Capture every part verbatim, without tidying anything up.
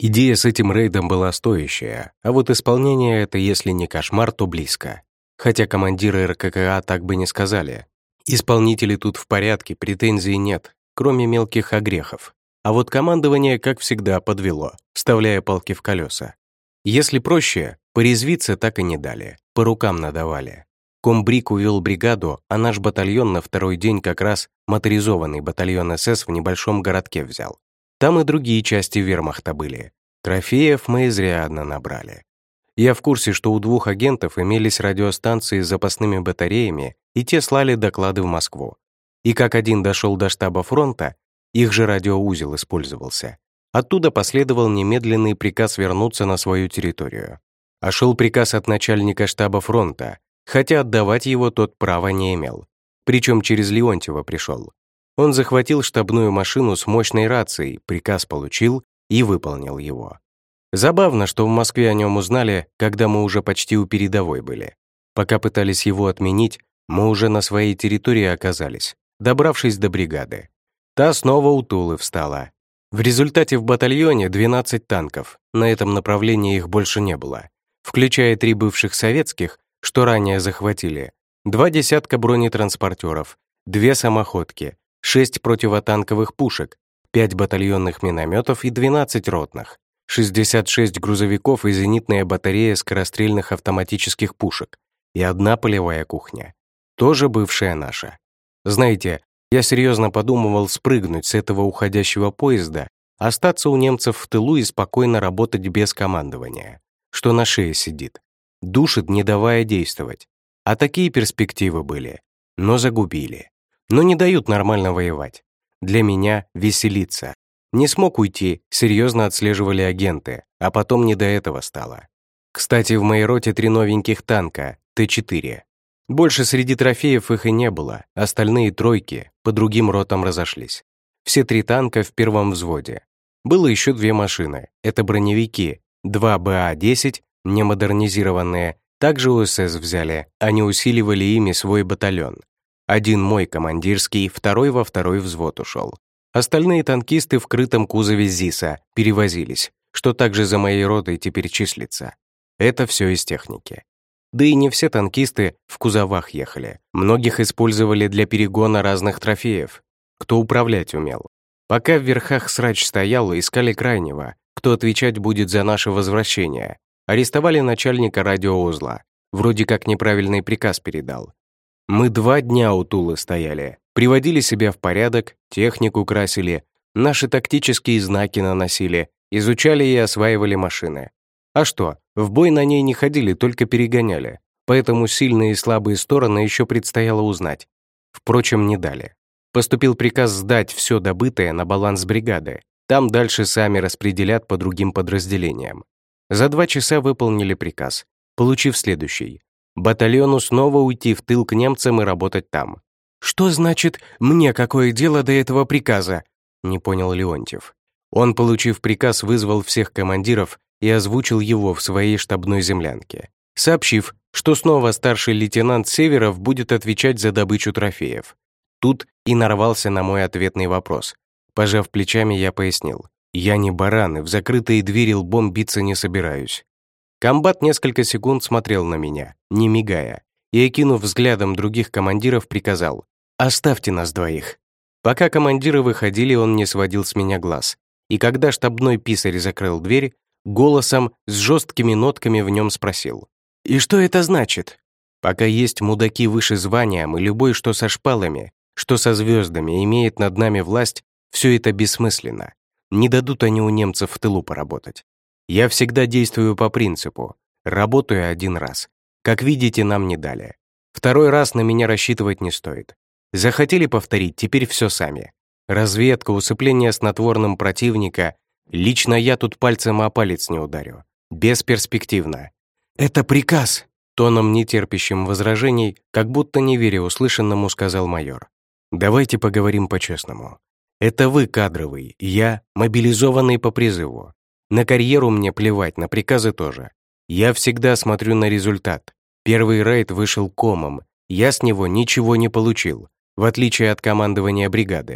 Идея с этим рейдом была стоящая, а вот исполнение это, если не кошмар, то близко. Хотя командиры РККА так бы не сказали. Исполнители тут в порядке, претензий нет, кроме мелких огрехов. А вот командование, как всегда, подвело, вставляя палки в колеса. Если проще, порезвиться так и не дали, по рукам надавали. Комбриг увел бригаду, а наш батальон на второй день как раз моторизованный батальон СС в небольшом городке взял. Там и другие части вермахта были. Трофеев мы изрядно набрали. Я в курсе, что у двух агентов имелись радиостанции с запасными батареями, и те слали доклады в Москву. И как один дошел до штаба фронта, их же радиоузел использовался. Оттуда последовал немедленный приказ вернуться на свою территорию. А шел приказ от начальника штаба фронта, хотя отдавать его тот права не имел. Причем через Леонтьева пришел. Он захватил штабную машину с мощной рацией, приказ получил и выполнил его. Забавно, что в Москве о нем узнали, когда мы уже почти у передовой были. Пока пытались его отменить, мы уже на своей территории оказались, добравшись до бригады. Та снова у Тулы встала. В результате в батальоне двенадцать танков, на этом направлении их больше не было, включая три бывших советских, что ранее захватили, два десятка бронетранспортеров, две самоходки, шесть противотанковых пушек, пять батальонных минометов и двенадцать ротных, шестьдесят шесть грузовиков и зенитная батарея скорострельных автоматических пушек и одна полевая кухня, тоже бывшая наша. Знаете, я серьезно подумывал спрыгнуть с этого уходящего поезда, остаться у немцев в тылу и спокойно работать без командования, что на шее сидит, душит, не давая действовать. А такие перспективы были, но загубили. Но не дают нормально воевать. Для меня веселиться. Не смог уйти, серьезно отслеживали агенты, а потом не до этого стало. Кстати, в моей роте три новеньких танка, Т четыре. Больше среди трофеев их и не было, остальные тройки по другим ротам разошлись. Все три танка в первом взводе. Было еще две машины, это броневики, два Б А десять, немодернизированные, также у СС взяли, они усиливали ими свой батальон. Один мой командирский, второй во второй взвод ушел. Остальные танкисты в крытом кузове ЗИСа перевозились, что также за моей ротой теперь числится. Это все из техники. Да и не все танкисты в кузовах ехали. Многих использовали для перегона разных трофеев, кто управлять умел. Пока в верхах срач стоял, искали крайнего, кто отвечать будет за наше возвращение. Арестовали начальника радиоузла. Вроде как неправильный приказ передал. Мы два дня у Тулы стояли, приводили себя в порядок, технику красили, наши тактические знаки наносили, изучали и осваивали машины. А что, в бой на ней не ходили, только перегоняли, поэтому сильные и слабые стороны еще предстояло узнать. Впрочем, не дали. Поступил приказ сдать все добытое на баланс бригады, там дальше сами распределят по другим подразделениям. За два часа выполнили приказ, получив следующий. Батальону снова уйти в тыл к немцам и работать там. «Что значит «мне какое дело до этого приказа»?» — не понял Леонтьев. Он, получив приказ, вызвал всех командиров и озвучил его в своей штабной землянке, сообщив, что снова старший лейтенант Северов будет отвечать за добычу трофеев. Тут и нарвался на мой ответный вопрос. Пожав плечами, я пояснил. «Я не баран и в закрытые двери лбом биться не собираюсь». Комбат несколько секунд смотрел на меня, не мигая, и, окинув взглядом других командиров, приказал «Оставьте нас двоих». Пока командиры выходили, он не сводил с меня глаз, и когда штабной писарь закрыл дверь, голосом с жесткими нотками в нем спросил «И что это значит?» «Пока есть мудаки выше званием и любой, что со шпалами, что со звездами, имеет над нами власть, все это бессмысленно. Не дадут они у немцев в тылу поработать. Я всегда действую по принципу «работаю один раз». Как видите, нам не дали. Второй раз на меня рассчитывать не стоит. Захотели повторить, теперь все сами. Разведка, усыпление снотворным противника. Лично я тут пальцем о палец не ударю. Бесперспективно. «Это приказ», — тоном нетерпящим возражений, как будто не веря услышанному, сказал майор. «Давайте поговорим по-честному. Это вы кадровый, я мобилизованный по призыву. На карьеру мне плевать, на приказы тоже. Я всегда смотрю на результат. Первый рейд вышел комом, я с него ничего не получил, в отличие от командования бригады.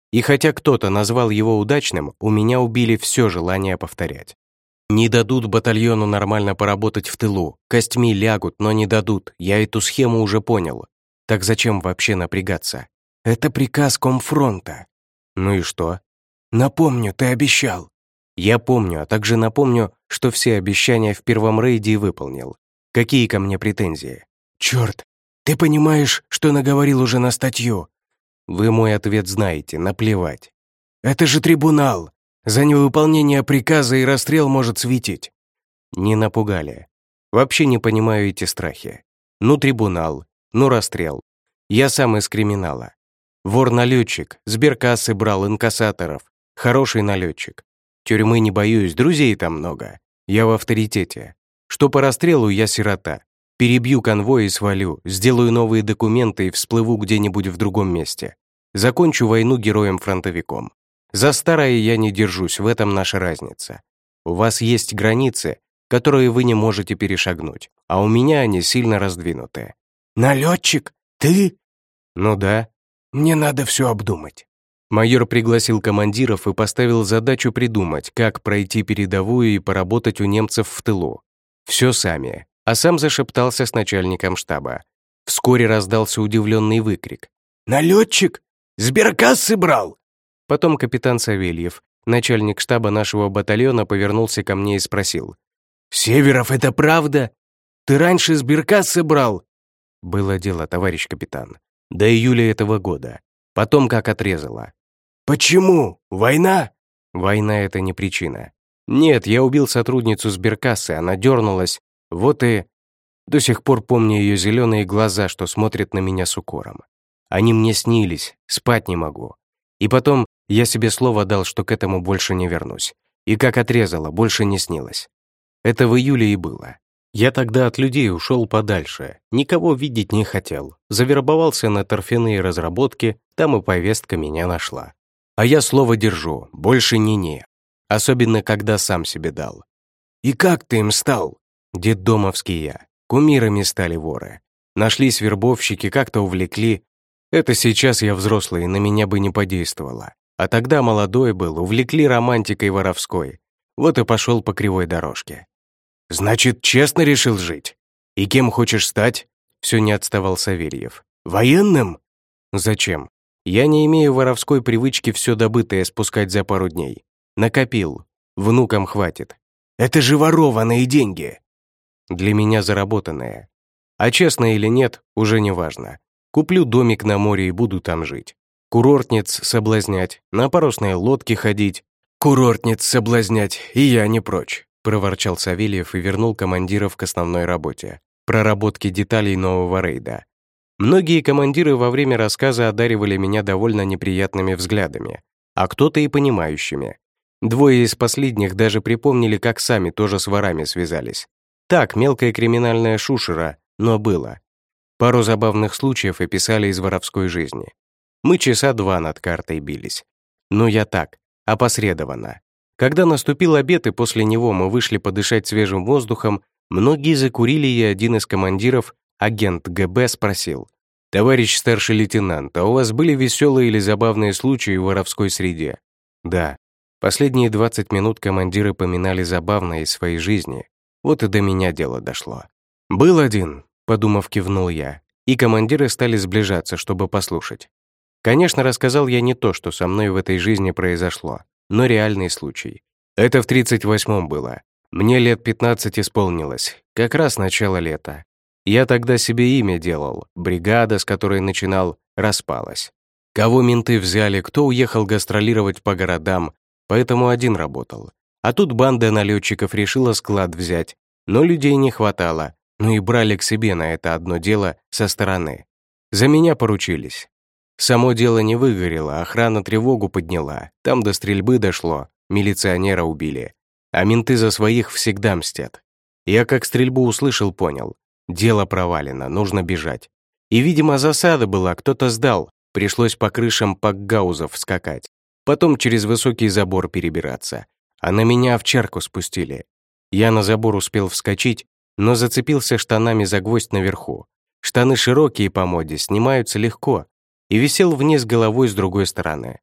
И хотя кто-то назвал его удачным, у меня убили все желание повторять. Не дадут батальону нормально поработать в тылу, костьми лягут, но не дадут, я эту схему уже понял. Так зачем вообще напрягаться? Это приказ комфронта. Ну и что? Напомню, ты обещал. Я помню, а также напомню, что все обещания в первом рейде и выполнил. Какие ко мне претензии? Черт, ты понимаешь, что наговорил уже на статью? Вы мой ответ знаете, наплевать. Это же трибунал. За невыполнение приказа и расстрел может светить. Не напугали. Вообще не понимаю эти страхи. Ну трибунал, ну расстрел. Я сам из криминала. Вор-налетчик, сберкассы брал, инкассаторов. Хороший налетчик. Тюрьмы не боюсь, друзей там много. Я в авторитете. Что по расстрелу, я сирота. Перебью конвой и свалю, сделаю новые документы и всплыву где-нибудь в другом месте. Закончу войну героем-фронтовиком. За старое я не держусь, в этом наша разница. У вас есть границы, которые вы не можете перешагнуть, а у меня они сильно раздвинуты. Налетчик? Ты? Ну да. Мне надо все обдумать. Майор пригласил командиров и поставил задачу придумать, как пройти передовую и поработать у немцев в тылу. Все сами, а сам зашептался с начальником штаба. Вскоре раздался удивленный выкрик. «Налетчик? Сберкассы брал!» Потом капитан Савельев, начальник штаба нашего батальона, повернулся ко мне и спросил. «Северов, это правда? Ты раньше сберкассы брал?» Было дело, товарищ капитан. До июля этого года. Потом как отрезало. «Почему? Война?» «Война — это не причина. Нет, я убил сотрудницу сберкассы, она дернулась. Вот и... До сих пор помню ее зеленые глаза, что смотрят на меня с укором. Они мне снились, спать не могу. И потом я себе слово дал, что к этому больше не вернусь. И как отрезало, больше не снилось. Это в июле и было. Я тогда от людей ушел подальше, никого видеть не хотел. Завербовался на торфяные разработки, там и повестка меня нашла. А я слово держу, больше не-не. Особенно, когда сам себе дал. «И как ты им стал?» Детдомовский я. Кумирами стали воры. Нашлись вербовщики, как-то увлекли. Это сейчас я взрослый, и на меня бы не подействовало. А тогда молодой был, увлекли романтикой воровской. Вот и пошел по кривой дорожке. «Значит, честно решил жить? И кем хочешь стать?» Все не отставал Савельев. «Военным?» «Зачем? Я не имею воровской привычки все добытое спускать за пару дней. Накопил. Внукам хватит. Это же ворованные деньги!» «Для меня заработанные. А честно или нет, уже не важно. Куплю домик на море и буду там жить. Курортниц соблазнять, на парусной лодке ходить. Курортниц соблазнять, и я не прочь», проворчал Савельев и вернул командиров к основной работе — проработке деталей нового рейда. Многие командиры во время рассказа одаривали меня довольно неприятными взглядами, а кто-то и понимающими. Двое из последних даже припомнили, как сами тоже с ворами связались. Так, мелкая криминальная шушера, но было. Пару забавных случаев описали из воровской жизни. Мы часа два над картой бились. Но я так, опосредованно. Когда наступил обед и после него мы вышли подышать свежим воздухом, многие закурили, и один из командиров, агент ГБ, спросил: «Товарищ старший лейтенант, а у вас были веселые или забавные случаи в воровской среде?» «Да». Последние двадцать минут командиры поминали забавное из своей жизни. Вот и до меня дело дошло. «Был один», — подумав, кивнул я, и командиры стали сближаться, чтобы послушать. Конечно, рассказал я не то, что со мной в этой жизни произошло, но реальный случай. Это в тридцать восьмом было. Мне лет пятнадцать исполнилось, как раз начало лета. Я тогда себе имя делал, бригада, с которой начинал, распалась. Кого менты взяли, кто уехал гастролировать по городам, поэтому один работал. А тут банда налетчиков решила склад взять, но людей не хватало, ну и брали к себе на это одно дело со стороны. За меня поручились. Само дело не выгорело, охрана тревогу подняла, там до стрельбы дошло, милиционера убили. А менты за своих всегда мстят. Я как стрельбу услышал, понял. Дело провалено, нужно бежать. И, видимо, засада была, кто-то сдал, пришлось по крышам пакгаузов скакать. Потом через высокий забор перебираться. А на меня овчарку спустили. Я на забор успел вскочить, но зацепился штанами за гвоздь наверху. Штаны широкие по моде, снимаются легко. И висел вниз головой с другой стороны.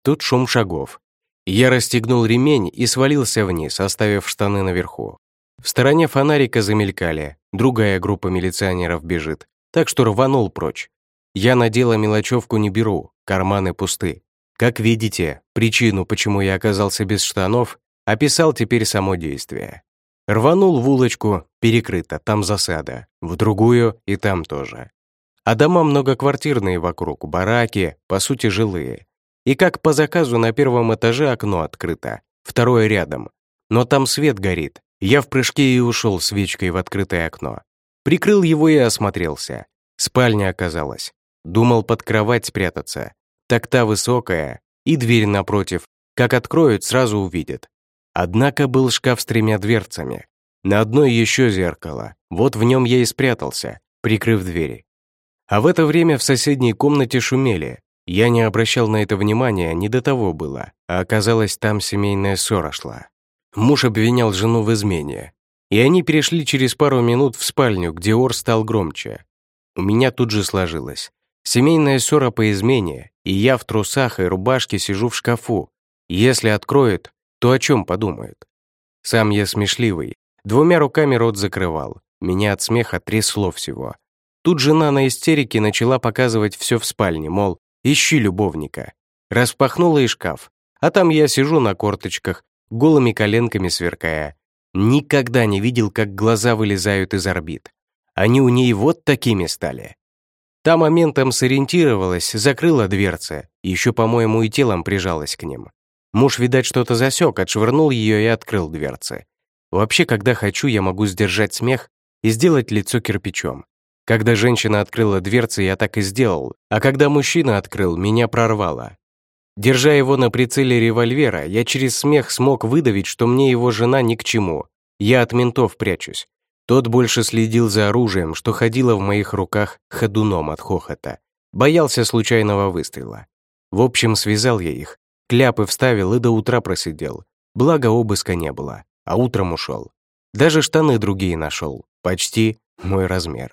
тут шум шагов. Я расстегнул ремень и свалился вниз, оставив штаны наверху. В стороне фонарика замелькали, другая группа милиционеров бежит, так что рванул прочь. Я на дело мелочевку не беру, карманы пусты. Как видите, причину, почему я оказался без штанов, описал теперь само действие. Рванул в улочку, перекрыто, там засада, в другую и там тоже. А дома многоквартирные вокруг, бараки, по сути, жилые. И как по заказу на первом этаже окно открыто, второе рядом. Но там свет горит. Я в прыжке и ушел свечкой в открытое окно. Прикрыл его и осмотрелся. Спальня оказалась. Думал под кровать спрятаться. Так та высокая, и дверь напротив. Как откроют, сразу увидят. Однако был шкаф с тремя дверцами. На одной еще зеркало. Вот в нем я и спрятался, прикрыв двери. А в это время в соседней комнате шумели. Я не обращал на это внимания, не до того было, а оказалось, там семейная ссора шла. Муж обвинял жену в измене. И они перешли через пару минут в спальню, где ор стал громче. У меня тут же сложилось. Семейная ссора по измене, и я в трусах и рубашке сижу в шкафу. Если откроют, то о чем подумают? Сам я смешливый, двумя руками рот закрывал. Меня от смеха трясло всего. Тут жена на истерике начала показывать все в спальне, мол, ищи любовника. Распахнула и шкаф, а там я сижу на корточках, голыми коленками сверкая. Никогда не видел, как глаза вылезают из орбит. Они у ней вот такими стали. Та моментом сориентировалась, закрыла дверцы, еще, по-моему, и телом прижалась к ним. Муж, видать, что-то засек, отшвырнул ее и открыл дверцы. Вообще, когда хочу, я могу сдержать смех и сделать лицо кирпичом. Когда женщина открыла дверцы, я так и сделал, а когда мужчина открыл, меня прорвало. Держа его на прицеле револьвера, я через смех смог выдавить, что мне его жена ни к чему. Я от ментов прячусь. Тот больше следил за оружием, что ходило в моих руках ходуном от хохота. Боялся случайного выстрела. В общем, связал я их, кляпы вставил и до утра просидел. Благо обыска не было, а утром ушел. Даже штаны другие нашел, почти мой размер.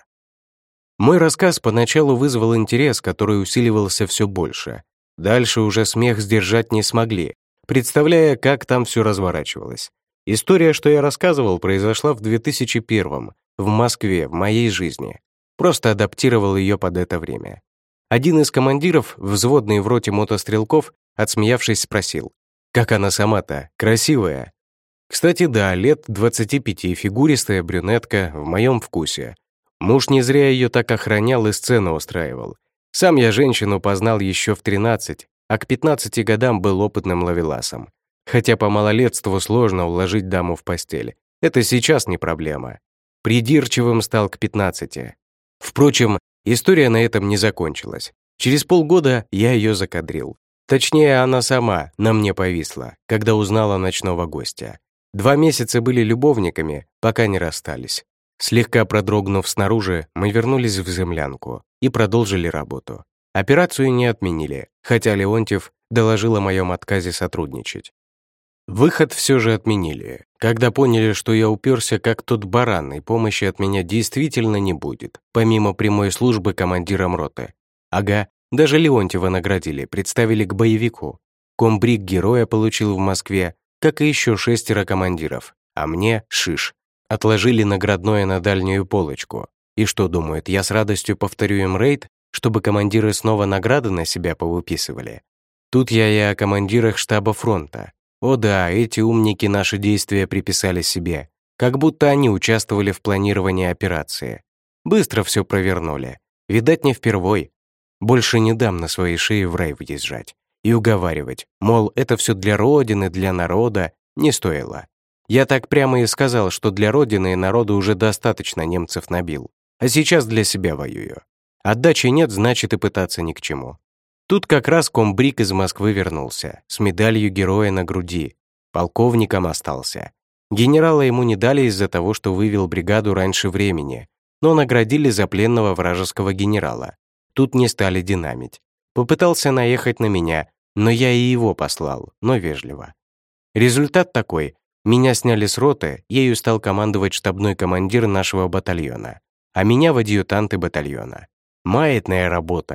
Мой рассказ поначалу вызвал интерес, который усиливался все больше. Дальше уже смех сдержать не смогли, представляя, как там все разворачивалось. История, что я рассказывал, произошла в две тысячи первом, в Москве, в моей жизни. Просто адаптировал ее под это время. Один из командиров, взводный в роте мотострелков, отсмеявшись, спросил: «Как она сама-то? Красивая?» Кстати, да, лет двадцати пяти, фигуристая брюнетка, в моем вкусе. Муж не зря ее так охранял и сцену устраивал. Сам я женщину познал еще в тринадцать, а к пятнадцати годам был опытным ловеласом. Хотя по малолетству сложно уложить даму в постель. Это сейчас не проблема. Придирчивым стал к пятнадцати. Впрочем, история на этом не закончилась. Через полгода я ее закадрил. Точнее, она сама на мне повисла, когда узнала ночного гостя. Два месяца были любовниками, пока не расстались. Слегка продрогнув снаружи, мы вернулись в землянку и продолжили работу. Операцию не отменили, хотя Леонтьев доложил о моем отказе сотрудничать. Выход все же отменили, когда поняли, что я уперся как тот баран, и помощи от меня действительно не будет, помимо прямой службы командиром роты. Ага, даже Леонтьева наградили, представили к боевику. Комбриг героя получил в Москве, как и еще шестеро командиров, а мне — шиш. Отложили наградное на дальнюю полочку. И что думают, я с радостью повторю им рейд, чтобы командиры снова награды на себя повыписывали? Тут я и о командирах штаба фронта. О да, эти умники наши действия приписали себе, как будто они участвовали в планировании операции. Быстро все провернули. Видать, не впервой. Больше не дам на своей шее в рай въезжать и уговаривать, мол, это все для Родины, для народа, не стоило. Я так прямо и сказал, что для Родины и народа уже достаточно немцев набил, а сейчас для себя воюю. Отдачи нет, значит и пытаться ни к чему. Тут как раз комбриг из Москвы вернулся, с медалью героя на груди. Полковником остался. Генерала ему не дали из-за того, что вывел бригаду раньше времени, но наградили за пленного вражеского генерала. Тут не стали динамить. Попытался наехать на меня, но я и его послал, но вежливо. Результат такой. Меня сняли с роты, ею стал командовать штабной командир нашего батальона, а меня в адъютанты батальона. Маятная работа.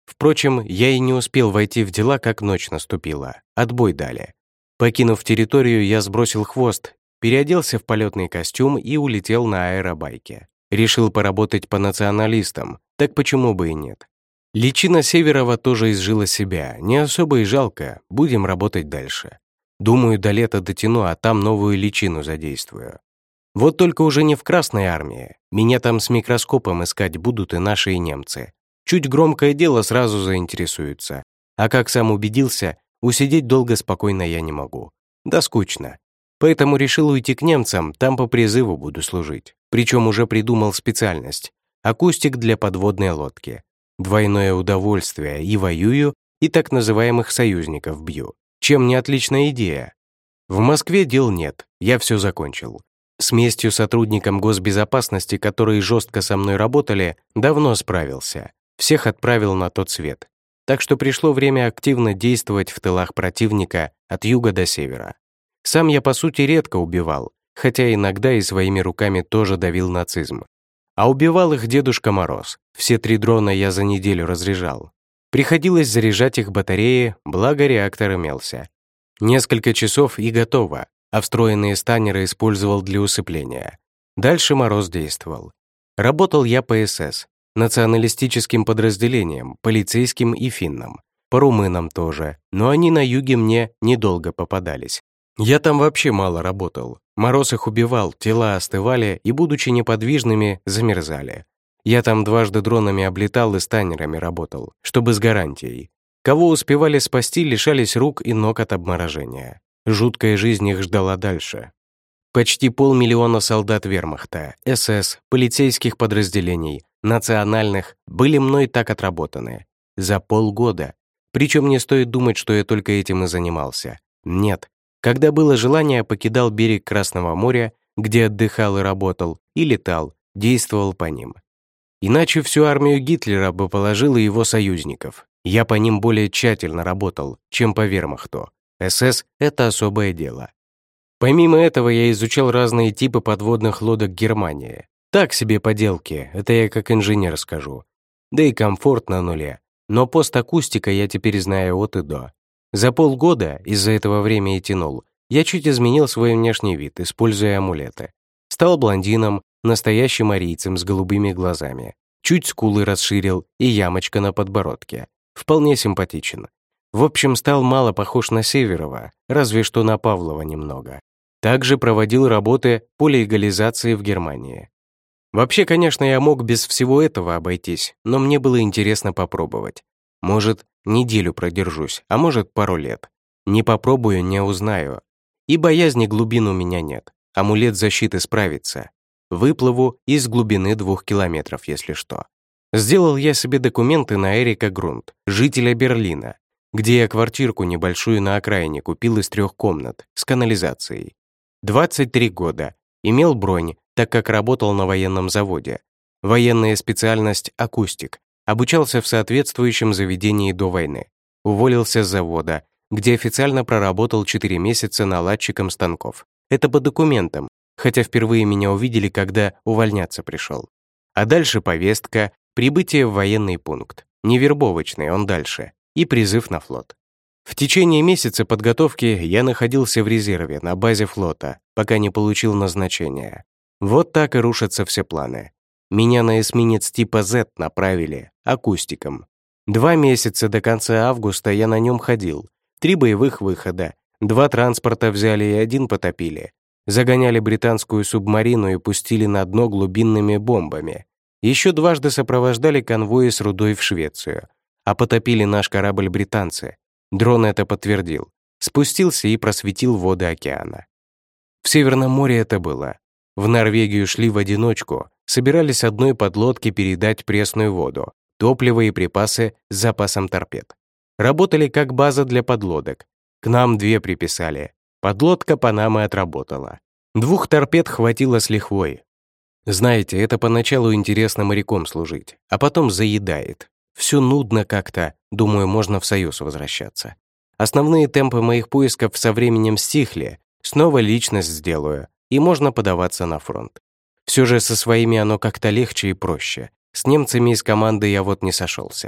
Впрочем, я и не успел войти в дела, как ночь наступила. Отбой дали. Покинув территорию, я сбросил хвост, переоделся в полетный костюм и улетел на аэробайке. Решил поработать по националистам, так почему бы и нет. Личина Северова тоже изжила себя, не особо и жалко, будем работать дальше. Думаю, до лета дотяну, а там новую личину задействую. Вот только уже не в Красной армии. Меня там с микроскопом искать будут и наши, и немцы. Чуть громкое дело сразу заинтересуются. А как сам убедился, усидеть долго спокойно я не могу. Да скучно. Поэтому решил уйти к немцам, там по призыву буду служить. Причем уже придумал специальность. Акустик для подводной лодки. Двойное удовольствие, и воюю, и так называемых союзников бью. Чем не отличная идея? В Москве дел нет, я все закончил. С местью сотрудникам госбезопасности, которые жестко со мной работали, давно справился. Всех отправил на тот свет. Так что пришло время активно действовать в тылах противника от юга до севера. Сам я, по сути, редко убивал, хотя иногда и своими руками тоже давил нацизм. А убивал их Дедушка Мороз. Все три дрона я за неделю разряжал. Приходилось заряжать их батареи, благо реактор имелся. Несколько часов и готово, а встроенные станеры использовал для усыпления. Дальше Мороз действовал. Работал я по эс эс, националистическим подразделениям, полицейским и финнам. По румынам тоже, но они на юге мне недолго попадались. Я там вообще мало работал. Мороз их убивал, тела остывали и, будучи неподвижными, замерзали. Я там дважды дронами облетал и станерами работал, чтобы с гарантией. Кого успевали спасти, лишались рук и ног от обморожения. Жуткая жизнь их ждала дальше. Почти полмиллиона солдат вермахта, эс эс, полицейских подразделений, национальных были мной так отработаны. За полгода. Причем не стоит думать, что я только этим и занимался. Нет. Когда было желание, покидал берег Красного моря, где отдыхал и работал, и летал, действовал по ним. Иначе всю армию Гитлера бы положил и его союзников. Я по ним более тщательно работал, чем по вермахту. эс эс — это особое дело. Помимо этого, я изучал разные типы подводных лодок Германии. Так себе поделки, это я как инженер скажу. Да и комфорт на нуле. Но постакустика я теперь знаю от и до. За полгода, из-за этого время и тянул, я чуть изменил свой внешний вид, используя амулеты. Стал блондином, настоящим арийцем с голубыми глазами. Чуть скулы расширил и ямочка на подбородке. Вполне симпатичен. В общем, стал мало похож на Северова, разве что на Павлова немного. Также проводил работы по легализации в Германии. Вообще, конечно, я мог без всего этого обойтись, но мне было интересно попробовать. Может, неделю продержусь, а может, пару лет. Не попробую, не узнаю. И боязни глубин у меня нет. Амулет защиты справится. Выплыву из глубины двух километров, если что. Сделал я себе документы на Эрика Грунт, жителя Берлина, где я квартирку небольшую на окраине купил из трех комнат с канализацией. двадцать три года. Имел бронь, так как работал на военном заводе. Военная специальность — акустик. Обучался в соответствующем заведении до войны. Уволился с завода, где официально проработал четыре месяца наладчиком станков. Это по документам, хотя впервые меня увидели, когда увольняться пришел. А дальше повестка, прибытие в военный пункт. Не вербовочный, он дальше. И призыв на флот. В течение месяца подготовки я находился в резерве на базе флота, пока не получил назначения. Вот так и рушатся все планы. Меня на эсминец типа Z направили, акустиком. Два месяца до конца августа я на нем ходил. Три боевых выхода, два транспорта взяли и один потопили. Загоняли британскую субмарину и пустили на дно глубинными бомбами. Еще дважды сопровождали конвои с рудой в Швецию. А потопили наш корабль британцы. Дрон это подтвердил. Спустился и просветил воды океана. В Северном море это было. В Норвегию шли в одиночку, собирались одной подлодке передать пресную воду, топливо и припасы с запасом торпед. Работали как база для подлодок. К нам две приписали. Подлодка Панамы отработала. Двух торпед хватило с лихвой. Знаете, это поначалу интересно моряком служить, а потом заедает. Все нудно как-то, думаю, можно в Союз возвращаться. Основные темпы моих поисков со временем стихли, снова личность сделаю, и можно подаваться на фронт. Все же со своими оно как-то легче и проще. С немцами из команды я вот не сошелся.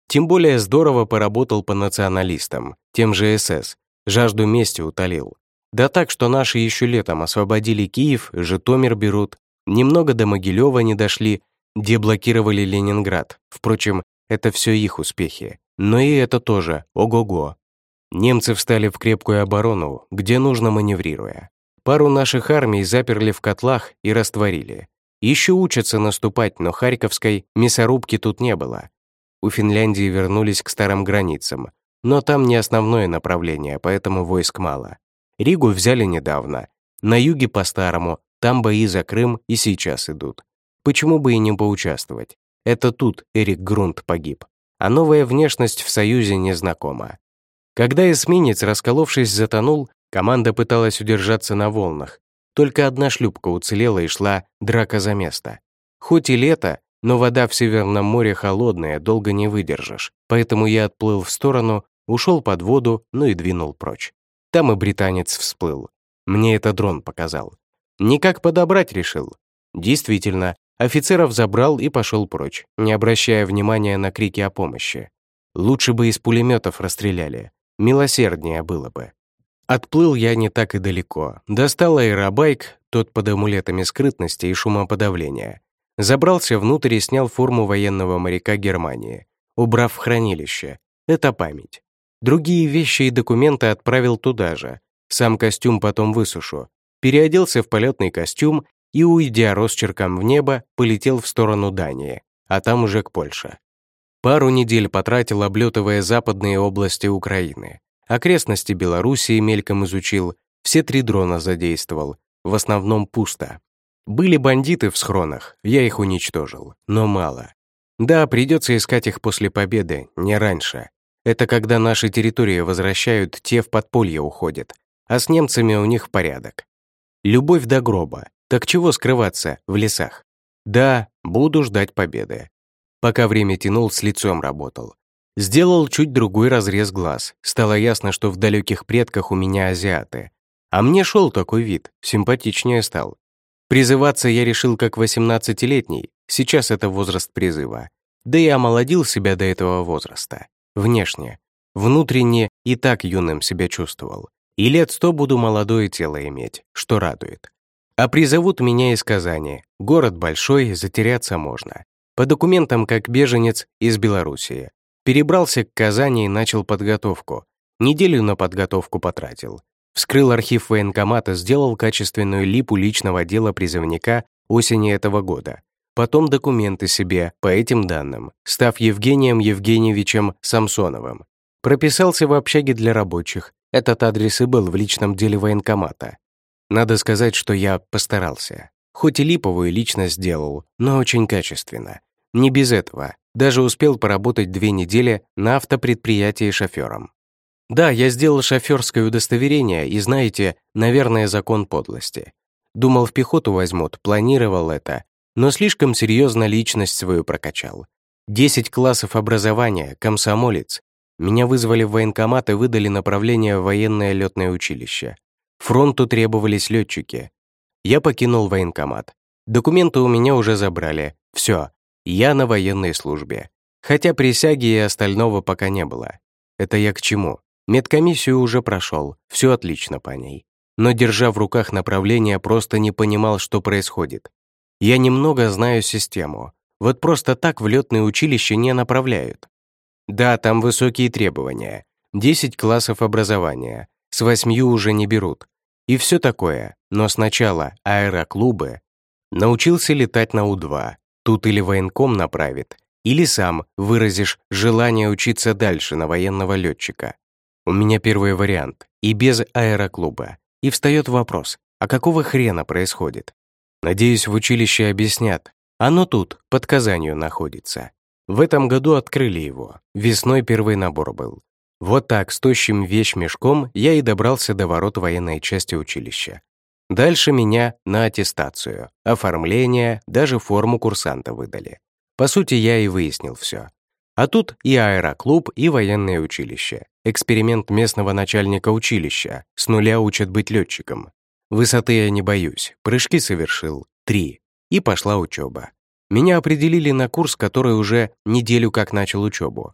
Тем более здорово поработал по националистам, тем же эс эс, жажду мести утолил. Да так, что наши еще летом освободили Киев, Житомир берут, немного до Могилева не дошли, деблокировали Ленинград. Впрочем, это все их успехи. Но и это тоже, ого-го. Немцы встали в крепкую оборону, где нужно маневрируя. Пару наших армий заперли в котлах и растворили. Еще учатся наступать, но Харьковской мясорубки тут не было. У Финляндии вернулись к старым границам, но там не основное направление, поэтому войск мало. Ригу взяли недавно. На юге по-старому, там бои за Крым и сейчас идут. Почему бы и не поучаствовать? Это тут Эрик Грунт погиб, а новая внешность в Союзе незнакома. Когда эсминец, расколовшись, затонул, команда пыталась удержаться на волнах. Только одна шлюпка уцелела и шла драка за место. Хоть и лето, но вода в Северном море холодная, долго не выдержишь, поэтому я отплыл в сторону, ушел под воду, ну и двинул прочь. Там и британец всплыл. Мне это дрон показал. Никак подобрать решил. Действительно, офицеров забрал и пошел прочь, не обращая внимания на крики о помощи. Лучше бы из пулеметов расстреляли. Милосерднее было бы. Отплыл я не так и далеко. Достал аэробайк, тот под амулетами скрытности и шумоподавления. Забрался внутрь и снял форму военного моряка Германии, убрав в хранилище. Это память. Другие вещи и документы отправил туда же. Сам костюм потом высушу. Переоделся в полетный костюм и, уйдя росчерком в небо, полетел в сторону Дании, а там уже к Польше. Пару недель потратил, облетывая западные области Украины. Окрестности Белоруссии мельком изучил, все три дрона задействовал, в основном пусто. Были бандиты в схронах, я их уничтожил, но мало. Да, придется искать их после победы, не раньше. Это когда наши территории возвращают, те в подполье уходят, а с немцами у них порядок. Любовь до гроба, так чего скрываться в лесах? Да, буду ждать победы. Пока время тянул, с лицом работал. Сделал чуть другой разрез глаз. Стало ясно, что в далеких предках у меня азиаты. А мне шел такой вид, симпатичнее стал. Призываться я решил как восемнадцатилетний, сейчас это возраст призыва. Да и омолодил себя до этого возраста. Внешне. Внутренне и так юным себя чувствовал. И лет сто буду молодое тело иметь, что радует. А призовут меня из Казани. Город большой, затеряться можно. По документам как беженец из Белоруссии. Перебрался к Казани и начал подготовку. Неделю на подготовку потратил. Вскрыл архив военкомата, сделал качественную липу личного дела призывника осени этого года. Потом документы себе по этим данным, став Евгением Евгеньевичем Самсоновым. Прописался в общаге для рабочих. Этот адрес и был в личном деле военкомата. Надо сказать, что я постарался. Хоть и липовую лично сделал, но очень качественно. Не без этого. Даже успел поработать две недели на автопредприятии шофером. Да, я сделал шоферское удостоверение, и знаете, наверное, закон подлости. Думал, в пехоту возьмут, планировал это, но слишком серьезно личность свою прокачал. Десять классов образования, комсомолец. Меня вызвали в военкомат и выдали направление в военное летное училище. Фронту требовались летчики. Я покинул военкомат. Документы у меня уже забрали. Все, я на военной службе. Хотя присяги и остального пока не было. Это я к чему? Медкомиссию уже прошел, все отлично по ней. Но, держа в руках направление, просто не понимал, что происходит. Я немного знаю систему. Вот просто так в летное училище не направляют. Да, там высокие требования. десять классов образования. С восьмью уже не берут. И все такое. Но сначала аэроклубы. Научился летать на У два. Тут или военком направит, или сам выразишь желание учиться дальше на военного летчика. У меня первый вариант. И без аэроклуба. И встает вопрос, а какого хрена происходит? Надеюсь, в училище объяснят. Оно тут, под Казанью находится. В этом году открыли его. Весной первый набор был. Вот так, с тощим вещмешком, я и добрался до ворот военной части училища. Дальше меня на аттестацию, оформление, даже форму курсанта выдали. По сути, я и выяснил все. А тут и аэроклуб, и военное училище. Эксперимент местного начальника училища. С нуля учат быть летчиком. Высоты я не боюсь. Прыжки совершил. Три. И пошла учеба. Меня определили на курс, который уже неделю как начал учебу.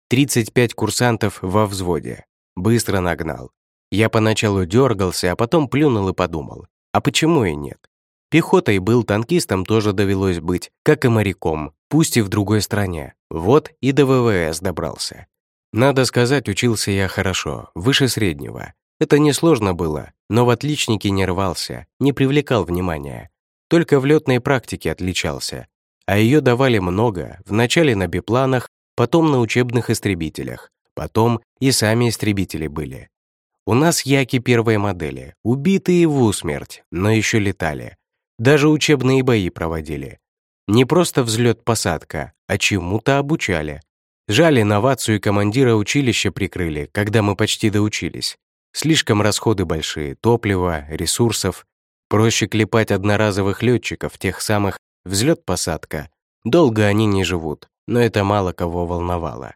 тридцать пять курсантов во взводе. Быстро нагнал. Я поначалу дергался, а потом плюнул и подумал, а почему и нет? Пехотой был, танкистом тоже довелось быть, как и моряком, пусть и в другой стране. Вот и до вэ вэ эс добрался. Надо сказать, учился я хорошо, выше среднего. Это несложно было, но в отличники не рвался, не привлекал внимания. Только в летной практике отличался. А ее давали много, вначале на бипланах, потом на учебных истребителях, потом и сами истребители были. У нас яки первой модели, убитые в усмерть, но еще летали. Даже учебные бои проводили. Не просто взлет-посадка, а чему-то обучали. Жаль, инновацию командира училища прикрыли, когда мы почти доучились. Слишком расходы большие, топлива, ресурсов. Проще клепать одноразовых летчиков, тех самых взлет-посадка. Долго они не живут, но это мало кого волновало.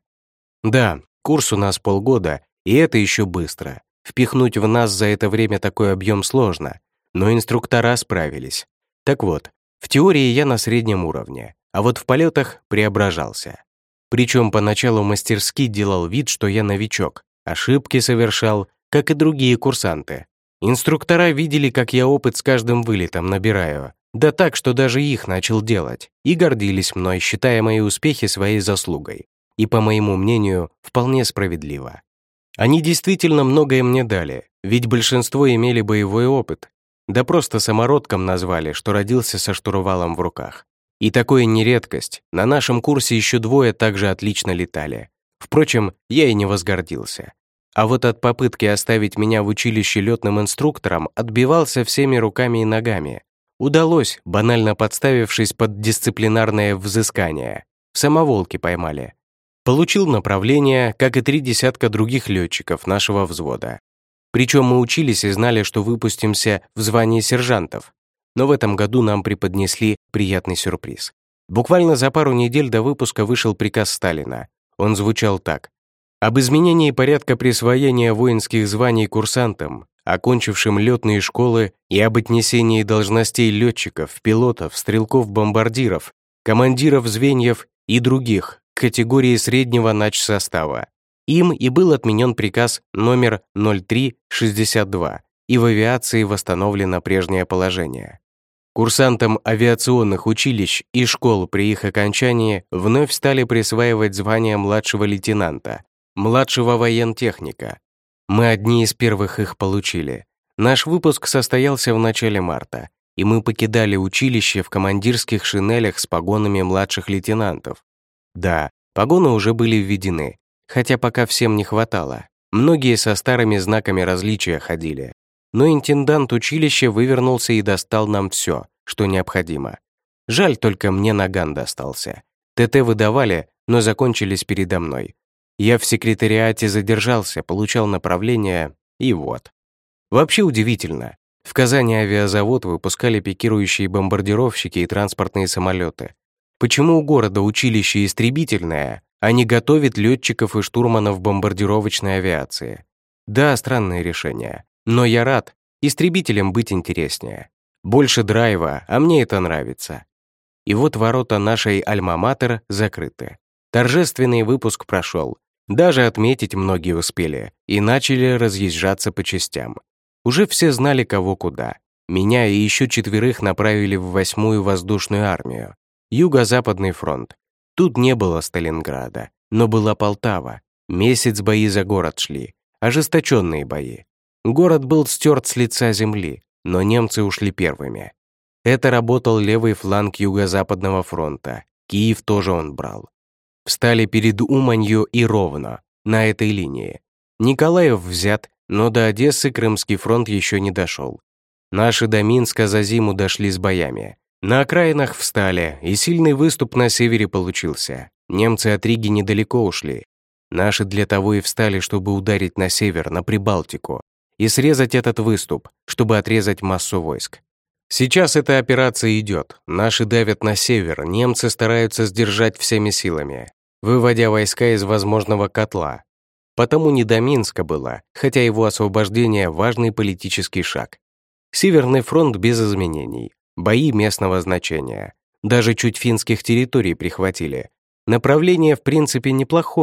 Да, курс у нас полгода, и это еще быстро. Впихнуть в нас за это время такой объем сложно, но инструктора справились. Так вот, в теории я на среднем уровне, а вот в полетах преображался. Причем поначалу мастерски делал вид, что я новичок, ошибки совершал, как и другие курсанты. Инструктора видели, как я опыт с каждым вылетом набираю, да так, что даже их начал делать, и гордились мной, считая мои успехи своей заслугой. И, по моему мнению, вполне справедливо. Они действительно многое мне дали, ведь большинство имели боевой опыт. Да просто самородком назвали, что родился со штурвалом в руках. И такое не редкость, на нашем курсе еще двое также отлично летали. Впрочем, я и не возгордился. А вот от попытки оставить меня в училище летным инструктором отбивался всеми руками и ногами. Удалось, банально подставившись под дисциплинарное взыскание. В самоволке поймали. Получил направление, как и три десятка других летчиков нашего взвода. Причем мы учились и знали, что выпустимся в звании сержантов. Но в этом году нам преподнесли приятный сюрприз. Буквально за пару недель до выпуска вышел приказ Сталина. Он звучал так: об изменении порядка присвоения воинских званий курсантам, окончившим летные школы, и об отнесении должностей летчиков, пилотов, стрелков-бомбардиров, командиров звеньев и других к категории среднего начсостава. Им и был отменен приказ номер ноль три шестьдесят два, и в авиации восстановлено прежнее положение. Курсантам авиационных училищ и школ при их окончании вновь стали присваивать звание младшего лейтенанта, младшего воентехника. Мы одни из первых их получили. Наш выпуск состоялся в начале марта, и мы покидали училище в командирских шинелях с погонами младших лейтенантов. Да, погоны уже были введены, хотя пока всем не хватало. Многие со старыми знаками различия ходили. Но интендант училища вывернулся и достал нам все, что необходимо. Жаль, только мне наган достался. ТТ выдавали, но закончились передо мной. Я в секретариате задержался, получал направление, и вот. Вообще удивительно. В Казани авиазавод выпускали пикирующие бомбардировщики и транспортные самолеты. Почему у города училище истребительное, а не готовит летчиков и штурманов бомбардировочной авиации? Да, странное решение. Но я рад, истребителям быть интереснее. Больше драйва, а мне это нравится. И вот ворота нашей альма-матер закрыты. Торжественный выпуск прошел. Даже отметить многие успели и начали разъезжаться по частям. Уже все знали, кого куда. Меня и еще четверых направили в восьмую воздушную армию. Юго-Западный фронт. Тут не было Сталинграда, но была Полтава. Месяц бои за город шли. Ожесточенные бои. Город был стерт с лица земли, но немцы ушли первыми. Это работал левый фланг Юго-Западного фронта. Киев тоже он брал. Встали перед Уманью и Ровно, на этой линии. Николаев взят, но до Одессы Крымский фронт еще не дошел. Наши до Минска за зиму дошли с боями. На окраинах встали, и сильный выступ на севере получился. Немцы от Риги недалеко ушли. Наши для того и встали, чтобы ударить на север, на Прибалтику, и срезать этот выступ, чтобы отрезать массу войск. Сейчас эта операция идет. Наши давят на север, немцы стараются сдержать всеми силами, выводя войска из возможного котла. Потому не до Минска было, хотя его освобождение – важный политический шаг. Северный фронт без изменений, бои местного значения. Даже чуть финских территорий прихватили. Направление, в принципе, неплохое.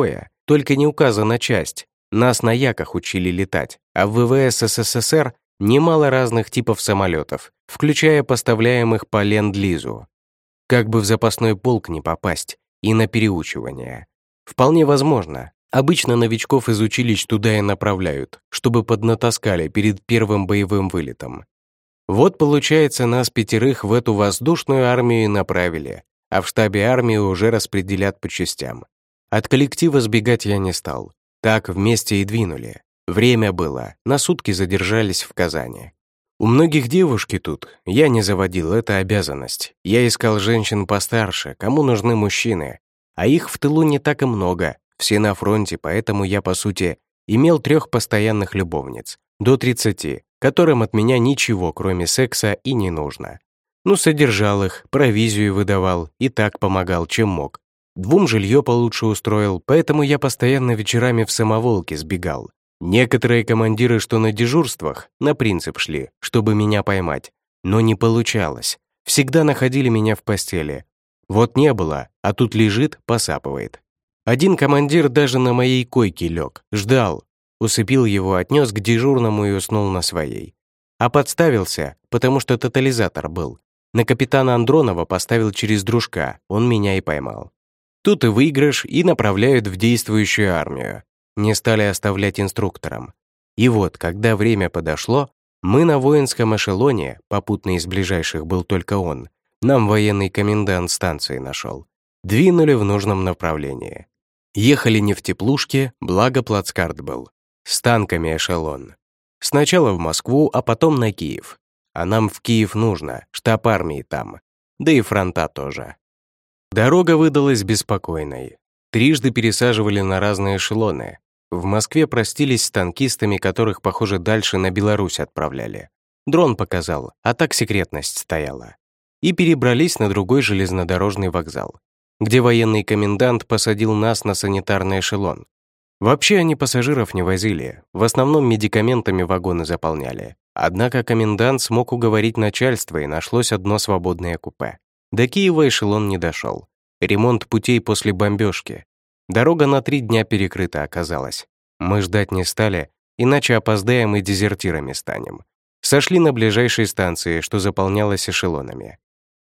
только не указана часть. Нас на яках учили летать, а в ВВС СССР немало разных типов самолетов, включая поставляемых по Ленд-Лизу. Как бы в запасной полк не попасть и на переучивание. Вполне возможно. Обычно новичков из училищ туда и направляют, чтобы поднатаскали перед первым боевым вылетом. Вот, получается, нас пятерых в эту воздушную армию и направили, а в штабе армии уже распределят по частям. От коллектива сбегать я не стал. Так вместе и двинули. Время было, на сутки задержались в Казани. У многих девушки тут, я не заводил, это обязанность. Я искал женщин постарше, кому нужны мужчины. А их в тылу не так и много, все на фронте, поэтому я, по сути, имел трех постоянных любовниц, до тридцати, которым от меня ничего, кроме секса, и не нужно. Ну, содержал их, провизию выдавал и так помогал, чем мог. Двум жилье получше устроил, поэтому я постоянно вечерами в самоволке сбегал. Некоторые командиры, что на дежурствах, на принцип шли, чтобы меня поймать. Но не получалось. Всегда находили меня в постели. Вот не было, а тут лежит, посапывает. Один командир даже на моей койке лег, ждал. Усыпил его, отнес к дежурному и уснул на своей. А подставился, потому что тотализатор был. На капитана Андронова поставил через дружка, он меня и поймал. Тут и выигрыш, и направляют в действующую армию. Не стали оставлять инструкторам. И вот, когда время подошло, мы на воинском эшелоне, попутно из ближайших был только он, нам военный комендант станции нашел, двинули в нужном направлении. Ехали не в теплушке, благо плацкарт был. С танками эшелон. Сначала в Москву, а потом на Киев. А нам в Киев нужно, штаб армии там. Да и фронта тоже. Дорога выдалась беспокойной. Трижды пересаживали на разные эшелоны. В Москве простились с танкистами, которых, похоже, дальше на Беларусь отправляли. Дрон показал, а так секретность стояла. И перебрались на другой железнодорожный вокзал, где военный комендант посадил нас на санитарный эшелон. Вообще они пассажиров не возили, в основном медикаментами вагоны заполняли. Однако комендант смог уговорить начальство, и нашлось одно свободное купе. До Киева эшелон не дошел. Ремонт путей после бомбежки. Дорога на три дня перекрыта оказалась. Мы ждать не стали, иначе опоздаем и дезертирами станем. Сошли на ближайшей станции, что заполнялась эшелонами.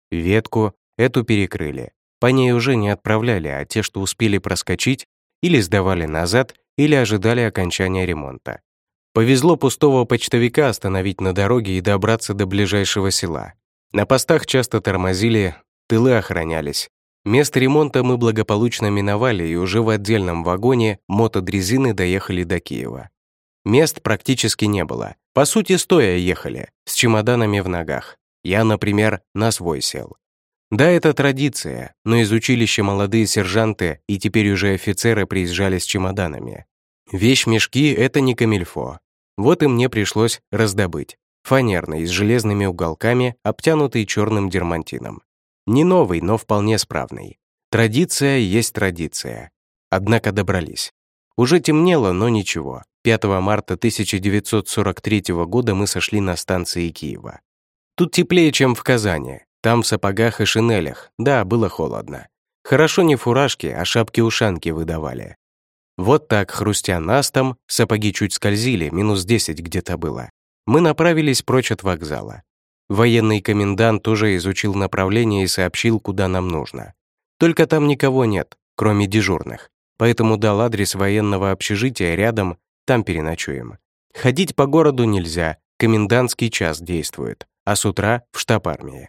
Ветку эту перекрыли. По ней уже не отправляли, а те, что успели проскочить, или сдавали назад, или ожидали окончания ремонта. Повезло пустого почтовика остановить на дороге и добраться до ближайшего села. На постах часто тормозили, тылы охранялись. Место ремонта мы благополучно миновали и уже в отдельном вагоне мотодрезины доехали до Киева. Мест практически не было. По сути, стоя ехали, с чемоданами в ногах. Я, например, на свой сел. Да, это традиция, но из училища молодые сержанты и теперь уже офицеры приезжали с чемоданами. Вещмешки — это не камильфо. Вот и мне пришлось раздобыть. Фанерный, с железными уголками, обтянутый черным дермантином. Не новый, но вполне справный. Традиция есть традиция. Однако добрались. Уже темнело, но ничего. пятого марта тысяча девятьсот сорок третьего года мы сошли на станции Киева. Тут теплее, чем в Казани. Там в сапогах и шинелях. Да, было холодно. Хорошо не фуражки, а шапки-ушанки выдавали. Вот так, хрустя настом, сапоги чуть скользили, минус десять где-то было. Мы направились прочь от вокзала. Военный комендант тоже изучил направление и сообщил, куда нам нужно. Только там никого нет, кроме дежурных. Поэтому дал адрес военного общежития рядом, там переночуем. Ходить по городу нельзя, комендантский час действует, а с утра в штаб армии.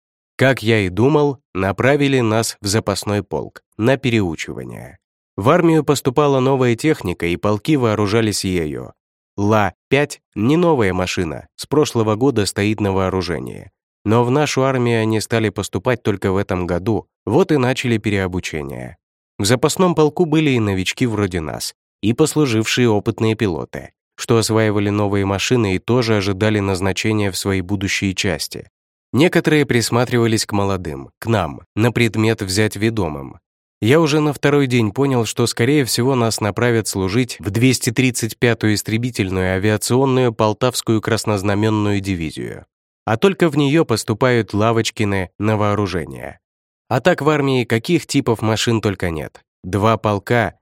Как я и думал, направили нас в запасной полк, на переучивание. В армию поступала новая техника, и полки вооружались ею. Ла пять — не новая машина, с прошлого года стоит на вооружении. Но в нашу армию они стали поступать только в этом году, вот и начали переобучение. В запасном полку были и новички вроде нас, и послужившие опытные пилоты, что осваивали новые машины и тоже ожидали назначения в свои будущие части. Некоторые присматривались к молодым, к нам, на предмет взять ведомым. Я уже на второй день понял, что, скорее всего, нас направят служить в двести тридцать пятую истребительную авиационную Полтавскую краснознаменную дивизию. А только в нее поступают Лавочкины на вооружение. А так в армии каких типов машин только нет. Два полка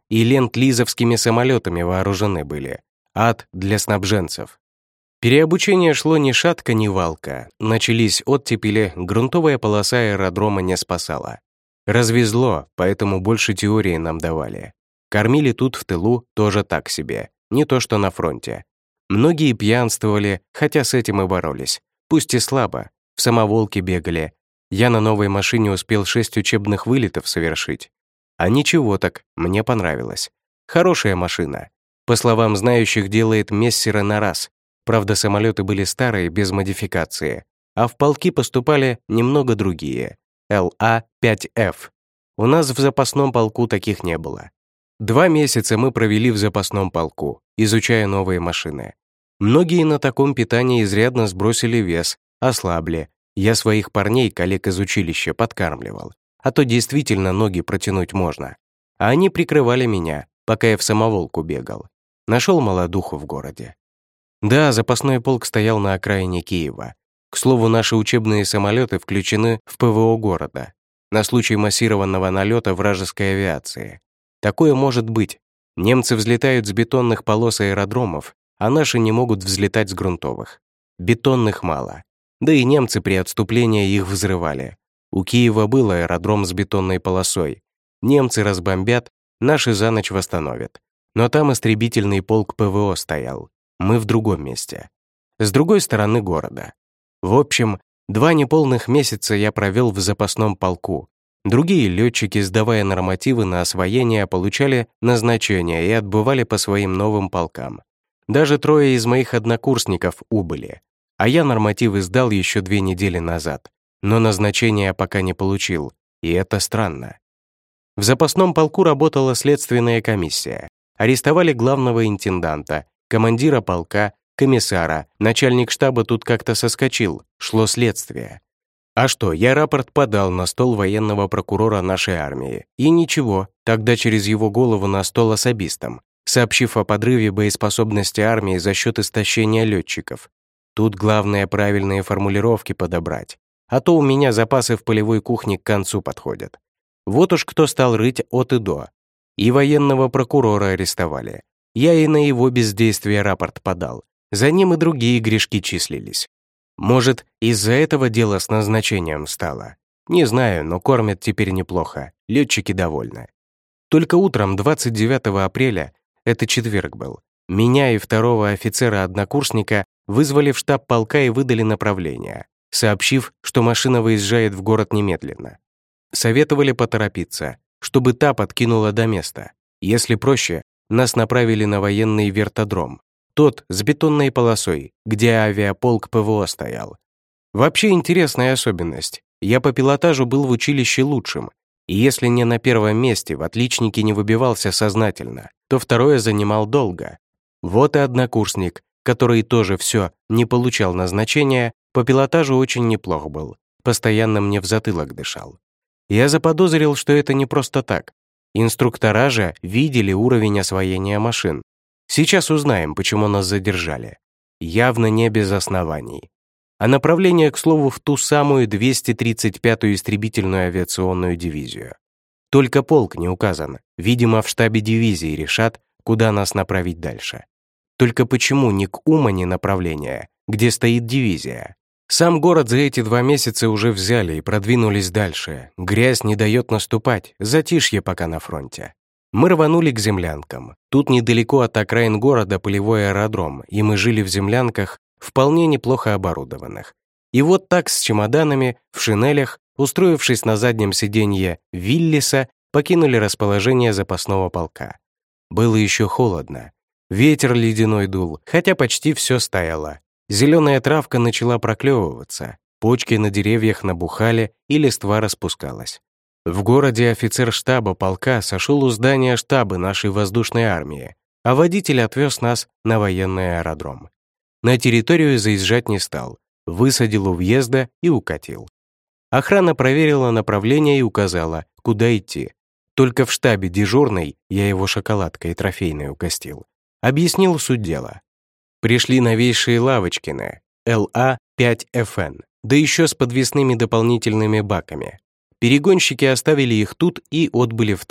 и ленд-лизовскими самолетами вооружены были. Ад для снабженцев. Переобучение шло ни шатка, ни валка. Начались оттепели, грунтовая полоса аэродрома не спасала. Развезло, поэтому больше теории нам давали. Кормили тут в тылу тоже так себе, не то что на фронте. Многие пьянствовали, хотя с этим и боролись. Пусть и слабо, в самоволке бегали. Я на новой машине успел шесть учебных вылетов совершить. А ничего так, мне понравилось. Хорошая машина. По словам знающих, делает мессера на раз. Правда, самолеты были старые, без модификации. А в полки поступали немного другие. эл а пять эф. У нас в запасном полку таких не было. Два месяца мы провели в запасном полку, изучая новые машины. Многие на таком питании изрядно сбросили вес, ослабли. Я своих парней, коллег из училища, подкармливал. А то действительно ноги протянуть можно. А они прикрывали меня, пока я в самоволку бегал. Нашел молодуху в городе. Да, запасной полк стоял на окраине Киева. К слову, наши учебные самолеты включены в пэ вэ о города на случай массированного налета вражеской авиации. Такое может быть. Немцы взлетают с бетонных полос аэродромов, а наши не могут взлетать с грунтовых. Бетонных мало. Да и немцы при отступлении их взрывали. У Киева был аэродром с бетонной полосой. Немцы разбомбят, наши за ночь восстановят. Но там истребительный полк пэ вэ о стоял. Мы в другом месте. С другой стороны города. В общем, два неполных месяца я провел в запасном полку. Другие летчики, сдавая нормативы на освоение, получали назначение и отбывали по своим новым полкам. Даже трое из моих однокурсников убыли. А я нормативы сдал еще две недели назад, но назначения пока не получил, и это странно. В запасном полку работала следственная комиссия. Арестовали главного интенданта, командира полка, комиссара. Начальник штаба тут как-то соскочил, шло следствие. А что, я рапорт подал на стол военного прокурора нашей армии. И ничего, тогда через его голову на стол особистам, сообщив о подрыве боеспособности армии за счет истощения летчиков. Тут главное правильные формулировки подобрать. А то у меня запасы в полевой кухне к концу подходят. Вот уж кто стал рыть от и до. И военного прокурора арестовали. Я и на его бездействие рапорт подал. За ним и другие грешки числились. Может, из-за этого дело с назначением стало. Не знаю, но кормят теперь неплохо. Летчики довольны. Только утром двадцать девятого апреля, это четверг был, меня и второго офицера-однокурсника вызвали в штаб полка и выдали направление, сообщив, что машина выезжает в город немедленно. Советовали поторопиться, чтобы та подкинула до места. Если проще, нас направили на военный вертодром. Тот с бетонной полосой, где авиаполк пэ вэ о стоял. Вообще интересная особенность. Я по пилотажу был в училище лучшим, и если не на первом месте, в отличнике не выбивался сознательно, то второе занимал долго. Вот и однокурсник, который тоже все не получал назначения, по пилотажу очень неплох был, постоянно мне в затылок дышал. Я заподозрил, что это не просто так. Инструктора же видели уровень освоения машин. Сейчас узнаем, почему нас задержали. Явно не без оснований. А направление, к слову, в ту самую двести тридцать пятую истребительную авиационную дивизию. Только полк не указан. Видимо, в штабе дивизии решат, куда нас направить дальше. Только почему не к Умани направление, где стоит дивизия? Сам город за эти два месяца уже взяли и продвинулись дальше. Грязь не дает наступать, затишье пока на фронте. Мы рванули к землянкам. Тут недалеко от окраин города полевой аэродром, и мы жили в землянках, вполне неплохо оборудованных. И вот так с чемоданами, в шинелях, устроившись на заднем сиденье Виллиса, покинули расположение запасного полка. Было еще холодно. Ветер ледяной дул, хотя почти все стояло. Зеленая травка начала проклевываться, почки на деревьях набухали и листва распускалась. В городе офицер штаба полка сошел у здания штаба нашей воздушной армии, а водитель отвез нас на военный аэродром. На территорию заезжать не стал, высадил у въезда и укатил. Охрана проверила направление и указала, куда идти. Только в штабе дежурный, я его шоколадкой трофейной угостил, объяснил суть дела. Пришли новейшие Лавочкины, эл а пять эф эн, да еще с подвесными дополнительными баками. Перегонщики оставили их тут и отбыли в тыл.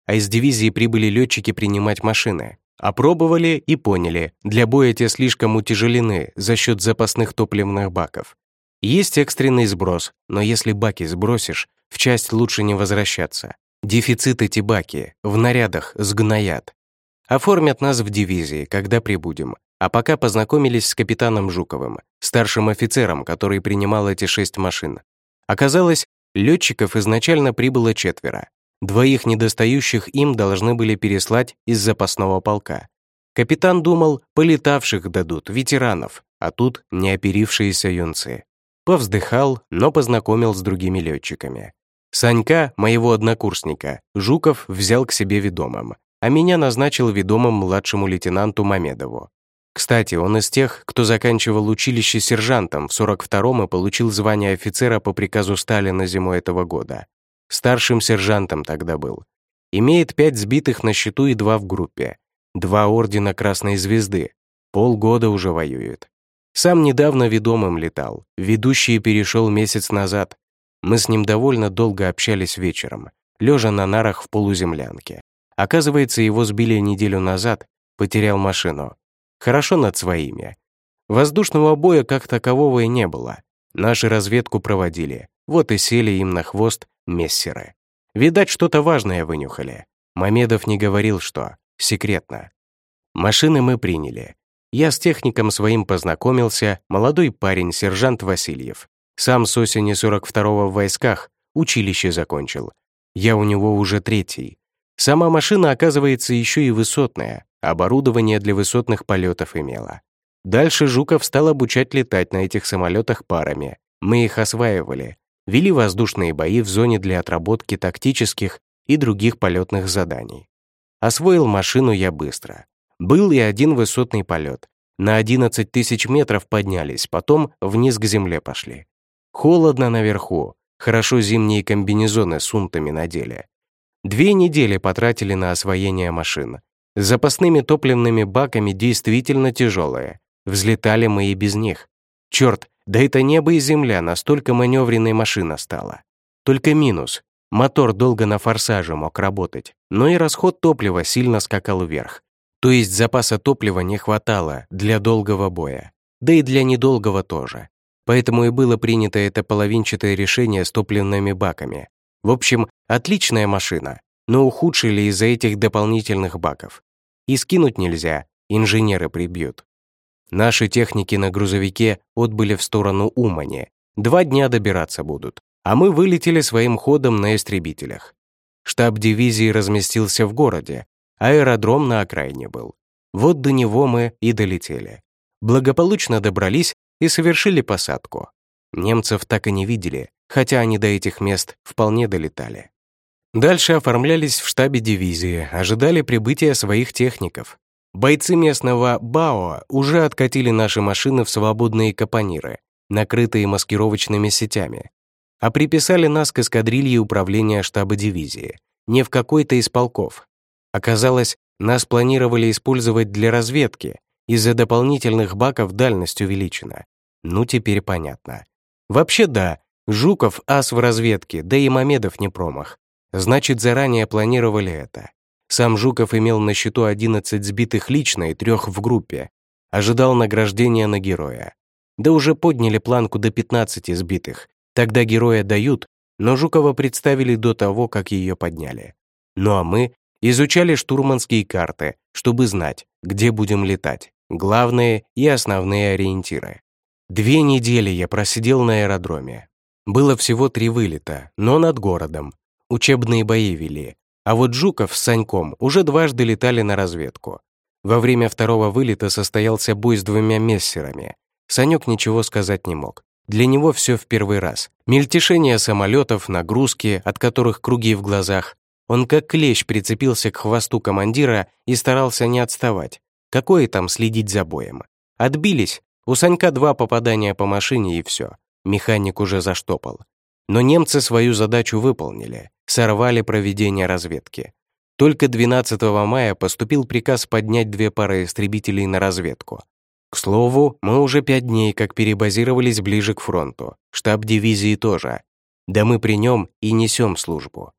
а из дивизии прибыли летчики принимать машины. Опробовали и поняли, для боя те слишком утяжелены за счет запасных топливных баков. Есть экстренный сброс, но если баки сбросишь, в часть лучше не возвращаться. Дефицит эти баки, в нарядах сгноят. Оформят нас в дивизии, когда прибудем. А пока познакомились с капитаном Жуковым, старшим офицером, который принимал эти шесть машин. Оказалось, летчиков изначально прибыло четверо. Двоих недостающих им должны были переслать из запасного полка. Капитан думал, полетавших дадут, ветеранов, а тут неоперившиеся юнцы. Повздыхал, но познакомил с другими летчиками. Санька, моего однокурсника, Жуков взял к себе ведомым, а меня назначил ведомым младшему лейтенанту Мамедову. Кстати, он из тех, кто заканчивал училище сержантом в сорок втором и получил звание офицера по приказу Сталина зимой этого года. Старшим сержантом тогда был. Имеет пять сбитых на счету и два в группе. Два ордена Красной Звезды. Полгода уже воюет. Сам недавно ведомым летал. Ведущий перешел месяц назад. Мы с ним довольно долго общались вечером, лежа на нарах в полуземлянке. Оказывается, его сбили неделю назад, потерял машину. Хорошо над своими. Воздушного боя как такового и не было. Наши разведку проводили. Вот и сели им на хвост мессеры. Видать, что-то важное вынюхали. Мамедов не говорил, что. Секретно. Машины мы приняли. Я с техником своим познакомился, молодой парень, сержант Васильев. Сам с осени сорок второго в войсках, училище закончил. Я у него уже третий. Сама машина, оказывается, еще и высотная. Оборудование для высотных полетов имела. Дальше Жуков стал обучать летать на этих самолетах парами. Мы их осваивали. Вели воздушные бои в зоне для отработки тактических и других полетных заданий. Освоил машину я быстро. Был и один высотный полет. На одиннадцать тысяч метров поднялись, потом вниз к земле пошли. Холодно наверху, хорошо зимние комбинезоны с унтами надели. Две недели потратили на освоение машин. С запасными топливными баками действительно тяжелые. Взлетали мы и без них. Черт, да это небо и земля, настолько маневренной машина стала. Только минус. Мотор долго на форсаже мог работать, но и расход топлива сильно скакал вверх. То есть запаса топлива не хватало для долгого боя. Да и для недолгого тоже. Поэтому и было принято это половинчатое решение с топливными баками. В общем, отличная машина, но ухудшили из-за этих дополнительных баков. И скинуть нельзя, инженеры прибьют. Наши техники на грузовике отбыли в сторону Умани. Два дня добираться будут, а мы вылетели своим ходом на истребителях. Штаб дивизии разместился в городе, аэродром на окраине был. Вот до него мы и долетели. Благополучно добрались и совершили посадку. Немцев так и не видели, хотя они до этих мест вполне долетали. Дальше оформлялись в штабе дивизии, ожидали прибытия своих техников. Бойцы местного БАО уже откатили наши машины в свободные капониры, накрытые маскировочными сетями, а приписали нас к эскадрилье управления штаба дивизии, не в какой-то из полков. Оказалось, нас планировали использовать для разведки, из-за дополнительных баков дальность увеличена. Ну, теперь понятно. Вообще да, Жуков ас в разведке, да и Мамедов не промах. Значит, заранее планировали это. Сам Жуков имел на счету одиннадцать сбитых лично и трех в группе. Ожидал награждения на героя. Да уже подняли планку до пятнадцати сбитых. Тогда героя дают, но Жукова представили до того, как ее подняли. Ну а мы изучали штурманские карты, чтобы знать, где будем летать, главные и основные ориентиры. Две недели я просидел на аэродроме. Было всего три вылета, но над городом. Учебные бои вели. А вот Жуков с Саньком уже дважды летали на разведку. Во время второго вылета состоялся бой с двумя мессерами. Санек ничего сказать не мог. Для него все в первый раз. Мельтешение самолетов, нагрузки, от которых круги в глазах. Он как клещ прицепился к хвосту командира и старался не отставать. Какое там следить за боем? Отбились. У Санька два попадания по машине и все. Механик уже заштопал. Но немцы свою задачу выполнили, сорвали проведение разведки. Только двенадцатого мая поступил приказ поднять две пары истребителей на разведку. К слову, мы уже пять дней как перебазировались ближе к фронту, штаб дивизии тоже. Да мы при нем и несем службу.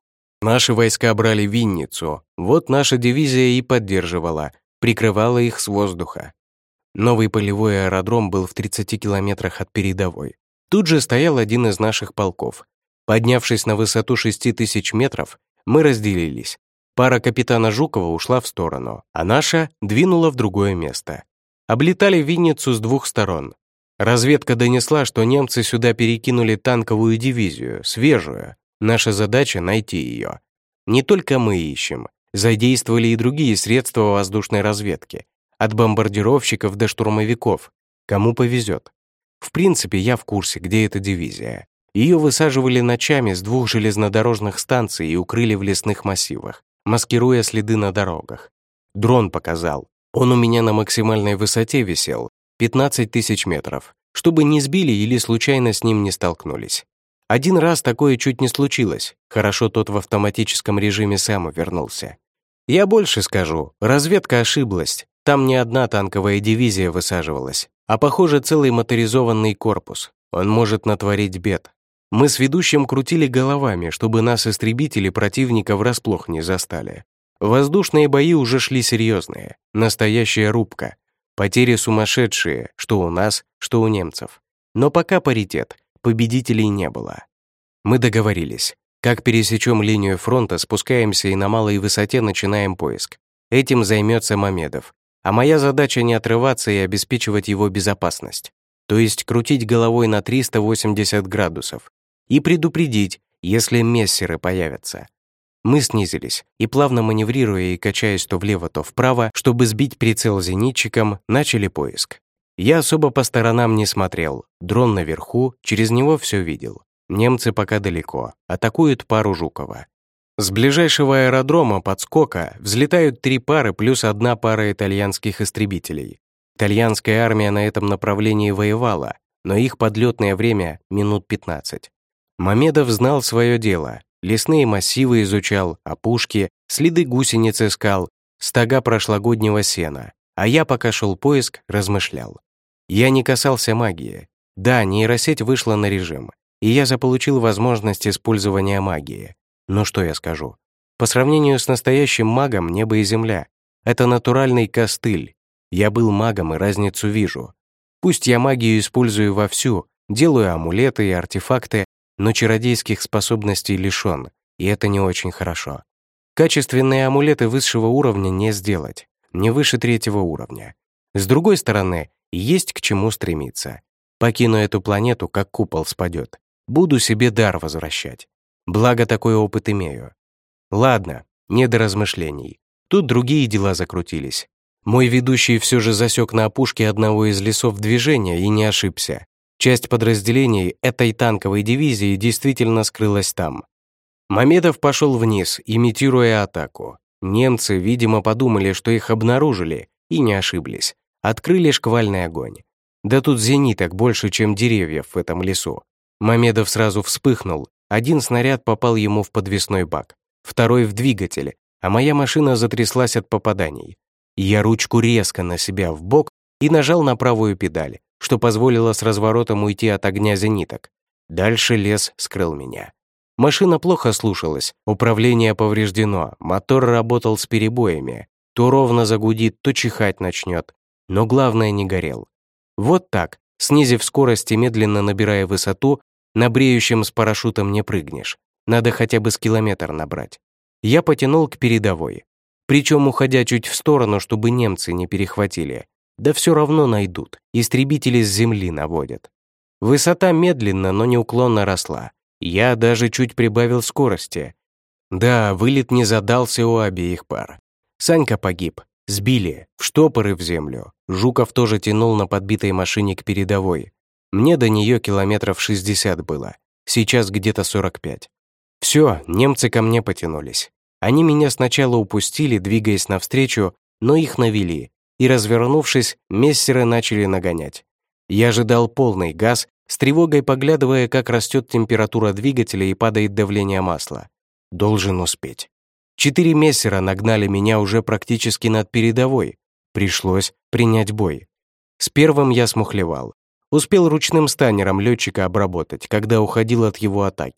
Наши войска брали Винницу, вот наша дивизия и поддерживала, прикрывала их с воздуха. Новый полевой аэродром был в тридцати километрах от передовой. Тут же стоял один из наших полков. Поднявшись на высоту шести тысяч метров, мы разделились. Пара капитана Жукова ушла в сторону, а наша двинула в другое место. Облетали Винницу с двух сторон. Разведка донесла, что немцы сюда перекинули танковую дивизию, свежую. Наша задача — найти ее. Не только мы ищем. Задействовали и другие средства воздушной разведки. От бомбардировщиков до штурмовиков. Кому повезет. В принципе, я в курсе, где эта дивизия. Ее высаживали ночами с двух железнодорожных станций и укрыли в лесных массивах, маскируя следы на дорогах. Дрон показал. Он у меня на максимальной высоте висел, пятнадцать тысяч метров, чтобы не сбили или случайно с ним не столкнулись. Один раз такое чуть не случилось. Хорошо, тот в автоматическом режиме сам увернулся. Я больше скажу, разведка ошиблась. Там не одна танковая дивизия высаживалась, а, похоже, целый моторизованный корпус. Он может натворить бед. Мы с ведущим крутили головами, чтобы нас истребители противника врасплох не застали. Воздушные бои уже шли серьезные, настоящая рубка. Потери сумасшедшие, что у нас, что у немцев. Но пока паритет, победителей не было. Мы договорились. Как пересечем линию фронта, спускаемся и на малой высоте начинаем поиск. Этим займется Мамедов. А моя задача не отрываться и обеспечивать его безопасность. То есть крутить головой на триста восемьдесят градусов. И предупредить, если мессеры появятся. Мы снизились и, плавно маневрируя и качаясь то влево, то вправо, чтобы сбить прицел зенитчиком, начали поиск. Я особо по сторонам не смотрел. Дрон наверху, через него все видел. Немцы пока далеко, атакуют пару Жукова. С ближайшего аэродрома подскока взлетают три пары плюс одна пара итальянских истребителей. Итальянская армия на этом направлении воевала, но их подлетное время — минут пятнадцать. Мамедов знал свое дело. Лесные массивы изучал, опушки, следы гусениц искал, стога прошлогоднего сена. А я, пока шел поиск, размышлял. Я не касался магии. Да, нейросеть вышла на режим, и я заполучил возможность использования магии. Но что я скажу? По сравнению с настоящим магом небо и земля. Это натуральный костыль. Я был магом и разницу вижу. Пусть я магию использую вовсю, делаю амулеты и артефакты, но чародейских способностей лишён, и это не очень хорошо. Качественные амулеты высшего уровня не сделать, не выше третьего уровня. С другой стороны, есть к чему стремиться. Покину эту планету, как купол спадет. Буду себе дар возвращать. Благо, такой опыт имею. Ладно, не до размышлений. Тут другие дела закрутились. Мой ведущий все же засек на опушке одного из лесов движения и не ошибся. Часть подразделений этой танковой дивизии действительно скрылась там. Мамедов пошел вниз, имитируя атаку. Немцы, видимо, подумали, что их обнаружили, и не ошиблись. Открыли шквальный огонь. Да тут зениток больше, чем деревьев в этом лесу. Мамедов сразу вспыхнул. Один снаряд попал ему в подвесной бак, второй — в двигатель, а моя машина затряслась от попаданий. Я ручку резко на себя в бок и нажал на правую педаль, что позволило с разворотом уйти от огня зениток. Дальше лес скрыл меня. Машина плохо слушалась, управление повреждено, мотор работал с перебоями, то ровно загудит, то чихать начнет, но главное, не горел. Вот так, снизив скорость и медленно набирая высоту, на бреющем с парашютом не прыгнешь, надо хотя бы с километр набрать. Я потянул к передовой, причем уходя чуть в сторону, чтобы немцы не перехватили. Да все равно найдут, истребители с земли наводят. Высота медленно, но неуклонно росла. Я даже чуть прибавил скорости. Да, вылет не задался у обеих пар. Санька погиб, сбили, в штопоры в землю. Жуков тоже тянул на подбитой машине к передовой. Мне до нее километров шестьдесят было, сейчас где-то сорок пять. Все, немцы ко мне потянулись. Они меня сначала упустили, двигаясь навстречу, но их навели, и, развернувшись, мессеры начали нагонять. Я ожидал полный газ, с тревогой поглядывая, как растет температура двигателя и падает давление масла. Должен успеть. Четыре мессера нагнали меня уже практически над передовой. Пришлось принять бой. С первым я смухлевал. Успел ручным станером летчика обработать, когда уходил от его атаки.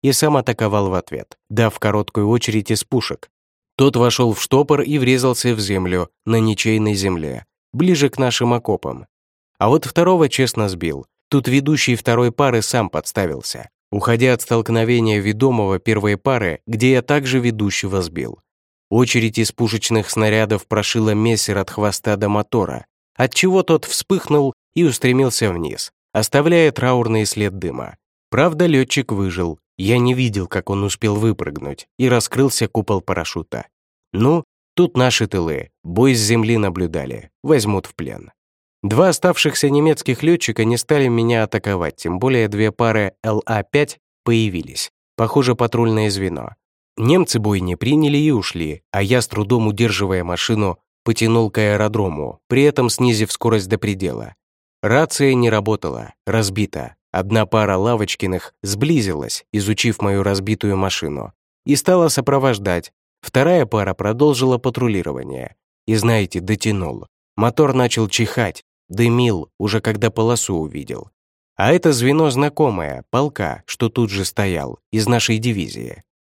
и сам атаковал в ответ, дав короткую очередь из пушек. Тот вошел в штопор и врезался в землю на ничейной земле, ближе к нашим окопам. А вот второго честно сбил. Тут ведущий второй пары сам подставился, уходя от столкновения ведомого первой пары, где я также ведущего сбил. Очередь из пушечных снарядов прошила мессер от хвоста до мотора, отчего тот вспыхнул и устремился вниз, оставляя траурный след дыма. Правда, летчик выжил. Я не видел, как он успел выпрыгнуть, и раскрылся купол парашюта. Ну, тут наши тылы, бой с земли наблюдали, возьмут в плен. Два оставшихся немецких летчика не стали меня атаковать, тем более две пары эл а пять появились, похоже, патрульное звено. Немцы бой не приняли и ушли, а я, с трудом удерживая машину, потянул к аэродрому, при этом снизив скорость до предела. Рация не работала, разбита. Одна пара Лавочкиных сблизилась, изучив мою разбитую машину, и стала сопровождать. Вторая пара продолжила патрулирование. И, знаете, дотянул. Мотор начал чихать, дымил, уже когда полосу увидел. А это звено знакомое, полка, что тут же стоял, из нашей дивизии.